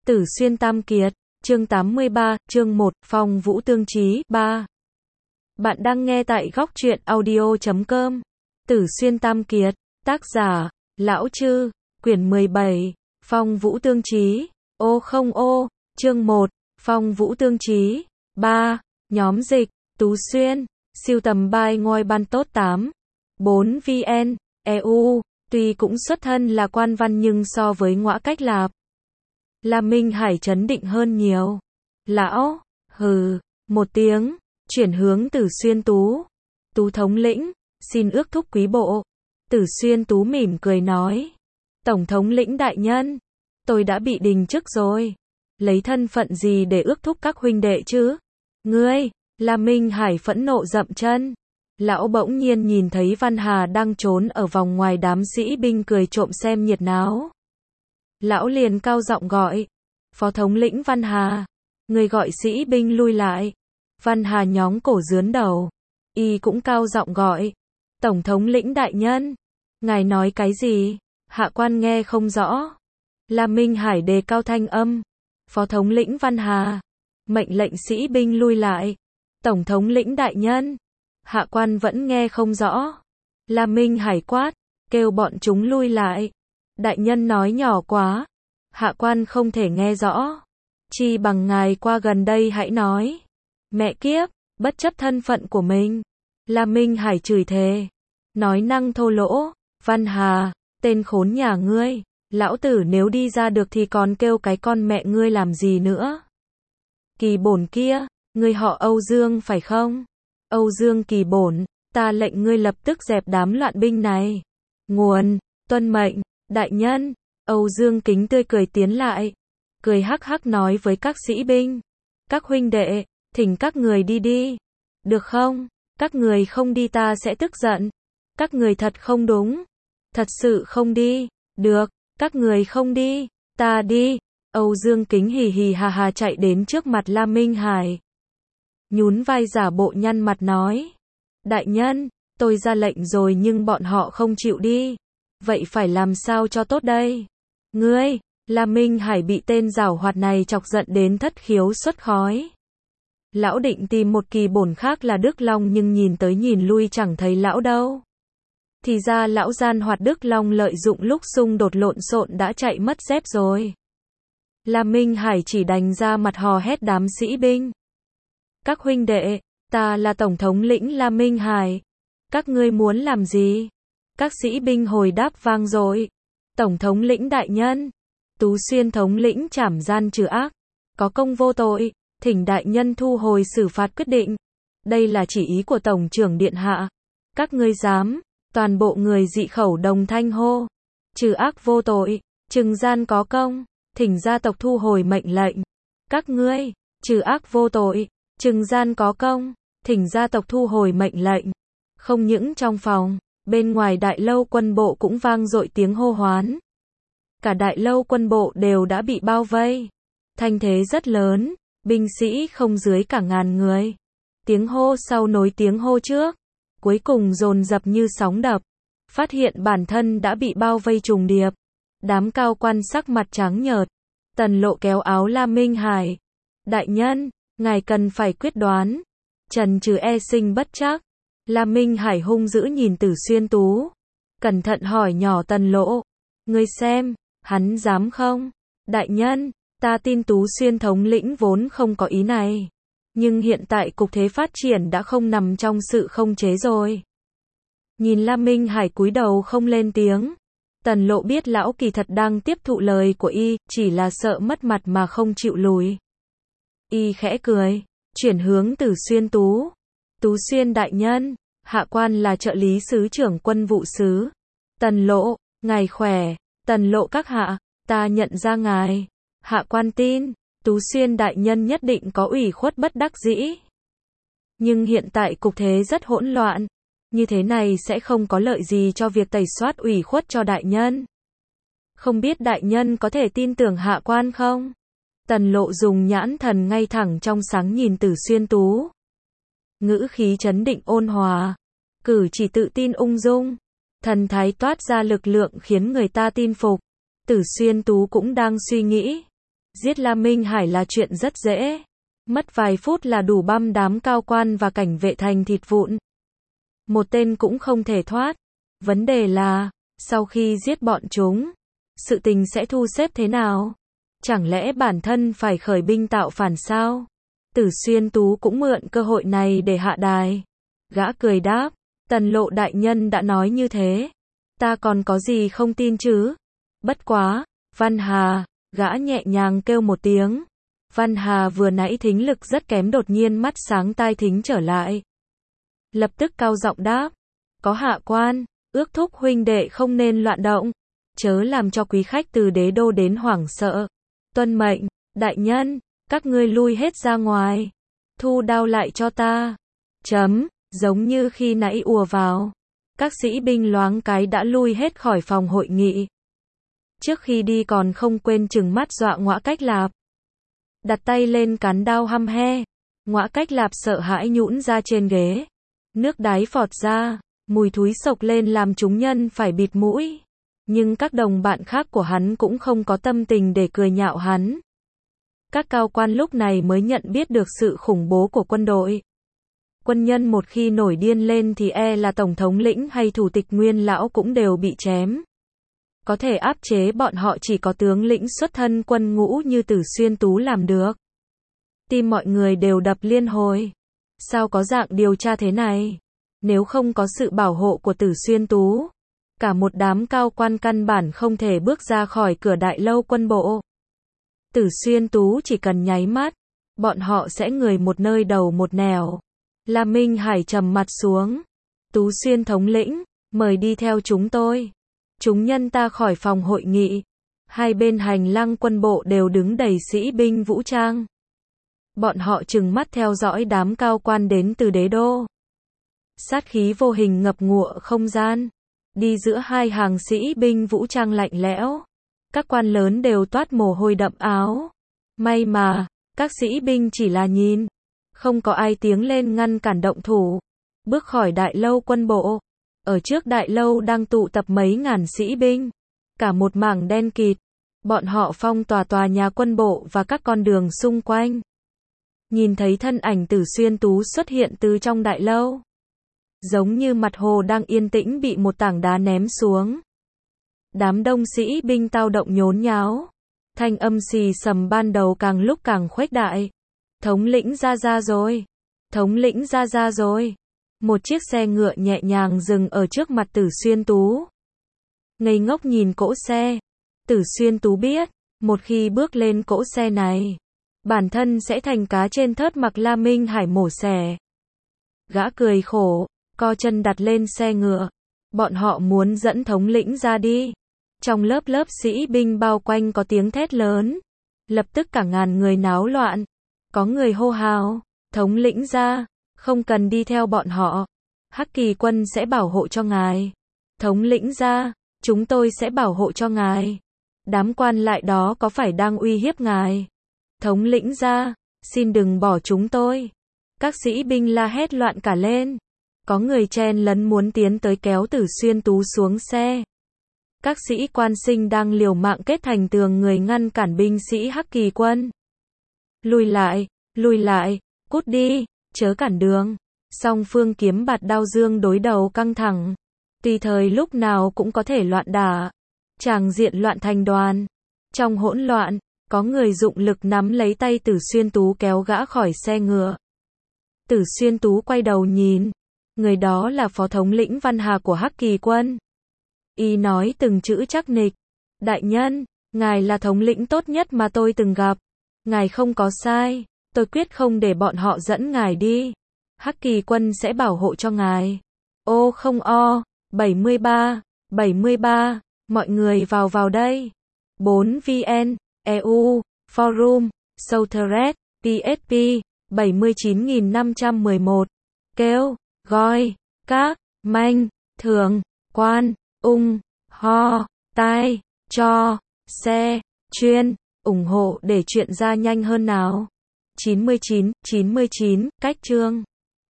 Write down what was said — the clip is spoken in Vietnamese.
Tử Xuyên Tam Kiệt, chương 83, chương 1, Phong Vũ Tương Chí, 3. Bạn đang nghe tại góc truyện audio.com. Tử Xuyên Tam Kiệt, tác giả, Lão Chư, quyển 17, Phong Vũ Tương Chí, ô không ô, chương 1, Phong Vũ Tương Chí, 3, nhóm dịch, Tú Xuyên, siêu tầm bài ngôi ban tốt 8, 4 VN, EU, tuy cũng xuất thân là quan văn nhưng so với Ngõa Cách Lạp, La Minh Hải trấn định hơn nhiều. Lão, hừ, một tiếng, chuyển hướng Tử Xuyên Tú. Tú thống lĩnh, xin ước thúc quý bộ. Tử Xuyên Tú mỉm cười nói. Tổng thống lĩnh đại nhân, tôi đã bị đình chức rồi. Lấy thân phận gì để ước thúc các huynh đệ chứ? Ngươi, La Minh Hải phẫn nộ dậm chân. Lão bỗng nhiên nhìn thấy Văn Hà đang trốn ở vòng ngoài đám sĩ binh cười trộm xem nhiệt náo. Lão liền cao giọng gọi. Phó thống lĩnh Văn Hà. Người gọi sĩ binh lui lại. Văn Hà nhóng cổ dướn đầu. Y cũng cao giọng gọi. Tổng thống lĩnh đại nhân. Ngài nói cái gì? Hạ quan nghe không rõ. La Minh Hải đề cao thanh âm. Phó thống lĩnh Văn Hà. Mệnh lệnh sĩ binh lui lại. Tổng thống lĩnh đại nhân. Hạ quan vẫn nghe không rõ. La Minh Hải quát. Kêu bọn chúng lui lại. Đại nhân nói nhỏ quá. Hạ quan không thể nghe rõ. Chi bằng ngài qua gần đây hãy nói. Mẹ kiếp, bất chấp thân phận của mình. La Minh Hải chửi thề. Nói năng thô lỗ. Văn Hà, tên khốn nhà ngươi. Lão tử nếu đi ra được thì còn kêu cái con mẹ ngươi làm gì nữa. Kỳ bổn kia, ngươi họ Âu Dương phải không? Âu Dương Kỳ bổn, ta lệnh ngươi lập tức dẹp đám loạn binh này. Nguồn, tuân mệnh. Đại nhân, Âu Dương Kính tươi cười tiến lại. Cười hắc hắc nói với các sĩ binh. Các huynh đệ, thỉnh các người đi đi. Được không? Các người không đi ta sẽ tức giận. Các người thật không đúng. Thật sự không đi. Được, các người không đi. Ta đi. Âu Dương Kính hì hì hà hà chạy đến trước mặt La Minh Hải. Nhún vai giả bộ nhăn mặt nói. Đại nhân, tôi ra lệnh rồi nhưng bọn họ không chịu đi. Vậy phải làm sao cho tốt đây? Ngươi, La Minh Hải bị tên giảo hoạt này chọc giận đến thất khiếu xuất khói. Lão định tìm một kỳ bổn khác là Đức Long nhưng nhìn tới nhìn lui chẳng thấy lão đâu. Thì ra lão gian hoạt Đức Long lợi dụng lúc xung đột lộn xộn đã chạy mất dép rồi. La Minh Hải chỉ đành ra mặt hò hét đám sĩ binh. Các huynh đệ, ta là Tổng thống lĩnh La Minh Hải. Các ngươi muốn làm gì? Các sĩ binh hồi đáp vang dội. Tổng thống lĩnh đại nhân. Tú Xuyên thống lĩnh trảm gian trừ ác. Có công vô tội. Thỉnh đại nhân thu hồi xử phạt quyết định. Đây là chỉ ý của Tổng trưởng Điện Hạ. Các ngươi dám. Toàn bộ người dị khẩu đồng thanh hô. Trừ ác vô tội. Trừng gian có công. Thỉnh gia tộc thu hồi mệnh lệnh. Các ngươi. Trừ ác vô tội. Trừng gian có công. Thỉnh gia tộc thu hồi mệnh lệnh. Không những trong phòng. Bên ngoài đại lâu quân bộ cũng vang dội tiếng hô hoán. Cả đại lâu quân bộ đều đã bị bao vây. Thanh thế rất lớn, binh sĩ không dưới cả 1000 người. Tiếng hô sau nối tiếng hô trước. Cuối cùng dồn dập như sóng đập. Phát hiện bản thân đã bị bao vây trùng điệp. Đám cao quan sắc mặt trắng nhợt. Tần Lộ kéo áo La Minh Hải. Đại nhân, ngài cần phải quyết đoán. Trần trừ e sinh bất trắc. La Minh Hải hung dữ nhìn Tử Xuyên Tú. Cẩn thận hỏi nhỏ Tần Lộ. Ngươi xem, hắn dám không? Đại nhân, ta tin Tú Xuyên thống lĩnh vốn không có ý này. Nhưng hiện tại cục thế phát triển đã không nằm trong sự không chế rồi. Nhìn La Minh Hải cúi đầu không lên tiếng. Tần Lộ biết lão kỳ thật đang tiếp thụ lời của y, chỉ là sợ mất mặt mà không chịu lùi. Y khẽ cười, chuyển hướng Tử Xuyên Tú. Tú Xuyên đại nhân, hạ quan là trợ lý sứ trưởng quân vụ sứ. Tần Lộ, ngài khỏe. Tần Lộ các hạ, ta nhận ra ngài. Hạ quan tin, Tú Xuyên đại nhân nhất định có ủy khuất bất đắc dĩ. Nhưng hiện tại cục thế rất hỗn loạn. Như thế này sẽ không có lợi gì cho việc tẩy soát ủy khuất cho đại nhân. Không biết đại nhân có thể tin tưởng hạ quan không? Tần Lộ dùng nhãn thần ngay thẳng trong sáng nhìn Tử Xuyên Tú. Ngữ khí trấn định ôn hòa. Cử chỉ tự tin ung dung. Thần thái toát ra lực lượng khiến người ta tin phục. Tử Xuyên Tú cũng đang suy nghĩ. Giết La Minh Hải là chuyện rất dễ. Mất vài phút là đủ băm đám cao quan và cảnh vệ thành thịt vụn. Một tên cũng không thể thoát. Vấn đề là, sau khi giết bọn chúng, sự tình sẽ thu xếp thế nào? Chẳng lẽ bản thân phải khởi binh tạo phản sao? Tử Xuyên Tú cũng mượn cơ hội này để hạ đài. Gã cười đáp, Tần Lộ đại nhân đã nói như thế, ta còn có gì không tin chứ? Bất quá, Văn Hà, gã nhẹ nhàng kêu một tiếng. Văn Hà vừa nãy thính lực rất kém đột nhiên mắt sáng tai thính trở lại. Lập tức cao giọng đáp, có hạ quan, ước thúc huynh đệ không nên loạn động, chớ làm cho quý khách từ đế đô đến hoảng sợ. Tuân mệnh, đại nhân, các ngươi lui hết ra ngoài, thu đao lại cho ta. Giống như khi nãy ùa vào, các sĩ binh loáng cái đã lui hết khỏi phòng hội nghị. Trước khi đi còn không quên trừng mắt dọa Ngõa Cách Lạp. Đặt tay lên cán đao hăm he, Ngõa Cách Lạp sợ hãi nhũn ra trên ghế. Nước đái phọt ra, mùi thúi sộc lên làm chúng nhân phải bịt mũi. Nhưng các đồng bạn khác của hắn cũng không có tâm tình để cười nhạo hắn. Các cao quan lúc này mới nhận biết được sự khủng bố của quân đội. Quân nhân một khi nổi điên lên thì là tổng thống lĩnh hay thủ tịch nguyên lão cũng đều bị chém. Có thể áp chế bọn họ chỉ có tướng lĩnh xuất thân quân ngũ như Tử Xuyên Tú làm được. Tim mọi người đều đập liên hồi. Sao có dạng điều tra thế này? Nếu không có sự bảo hộ của Tử Xuyên Tú, cả một đám cao quan căn bản không thể bước ra khỏi cửa đại lâu quân bộ. Tử Xuyên Tú chỉ cần nháy mắt, bọn họ sẽ người một nơi đầu một nẻo. La Minh Hải trầm mặt xuống. Tú Xuyên thống lĩnh, mời đi theo chúng tôi. Chúng nhân ta khỏi phòng hội nghị. Hai bên hành lang quân bộ đều đứng đầy sĩ binh vũ trang. Bọn họ trừng mắt theo dõi đám cao quan đến từ đế đô. Sát khí vô hình ngập ngụa không gian. Đi giữa hai hàng sĩ binh vũ trang lạnh lẽo. Các quan lớn đều toát mồ hôi đậm áo. May mà, các sĩ binh chỉ là nhìn. Không có ai tiếng lên ngăn cản động thủ. Bước khỏi đại lâu quân bộ. Ở trước đại lâu đang tụ tập mấy ngàn sĩ binh. Cả một mảng đen kịt. Bọn họ phong tỏa tòa nhà quân bộ và các con đường xung quanh. Nhìn thấy thân ảnh Tử Xuyên Tú xuất hiện từ trong đại lâu. Giống như mặt hồ đang yên tĩnh bị một tảng đá ném xuống. Đám đông sĩ binh tao động nhốn nháo. Thanh âm xì xầm ban đầu càng lúc càng khuếch đại. Thống lĩnh ra rồi. Thống lĩnh ra rồi. Một chiếc xe ngựa nhẹ nhàng dừng ở trước mặt Tử Xuyên Tú. Ngây ngốc nhìn cỗ xe. Tử Xuyên Tú biết, một khi bước lên cỗ xe này, bản thân sẽ thành cá trên thớt mặc La Minh Hải mổ xẻ. Gã cười khổ, co chân đặt lên xe ngựa. Bọn họ muốn dẫn thống lĩnh ra đi. Trong lớp sĩ binh bao quanh có tiếng thét lớn. Lập tức cả ngàn người náo loạn. Có người hô hào, thống lĩnh ra, không cần đi theo bọn họ. Hắc Kỳ quân sẽ bảo hộ cho ngài. Thống lĩnh ra, chúng tôi sẽ bảo hộ cho ngài. Đám quan lại đó có phải đang uy hiếp ngài? Thống lĩnh ra, xin đừng bỏ chúng tôi. Các sĩ binh la hét loạn cả lên. Có người chen lấn muốn tiến tới kéo Tử Xuyên Tú xuống xe. Các sĩ quan sinh đang liều mạng kết thành tường người ngăn cản binh sĩ Hắc Kỳ quân. Lùi lại, cút đi, chớ cản đường. Song phương kiếm bạt đao dương đối đầu căng thẳng. Tùy thời lúc nào cũng có thể loạn đả. Tràng diện loạn thành đoàn. Trong hỗn loạn, có người dụng lực nắm lấy tay Tử Xuyên Tú kéo gã khỏi xe ngựa. Tử Xuyên Tú quay đầu nhìn. Người đó là phó thống lĩnh Văn Hà của Hắc Kỳ quân. Y nói từng chữ chắc nịch. Đại nhân, ngài là thống lĩnh tốt nhất mà tôi từng gặp. Ngài không có sai, tôi quyết không để bọn họ dẫn ngài đi. Hắc Kỳ quân sẽ bảo hộ cho ngài. Ô không o, 73, mọi người vào đây. 4VN, EU, Forum, Southred, PSP, 79.511. Kêu, gọi, các, manh, thường, quan, ho, tai, cho, xe, chuyên, ủng hộ để chuyện ra nhanh hơn nào. 99, cách chương.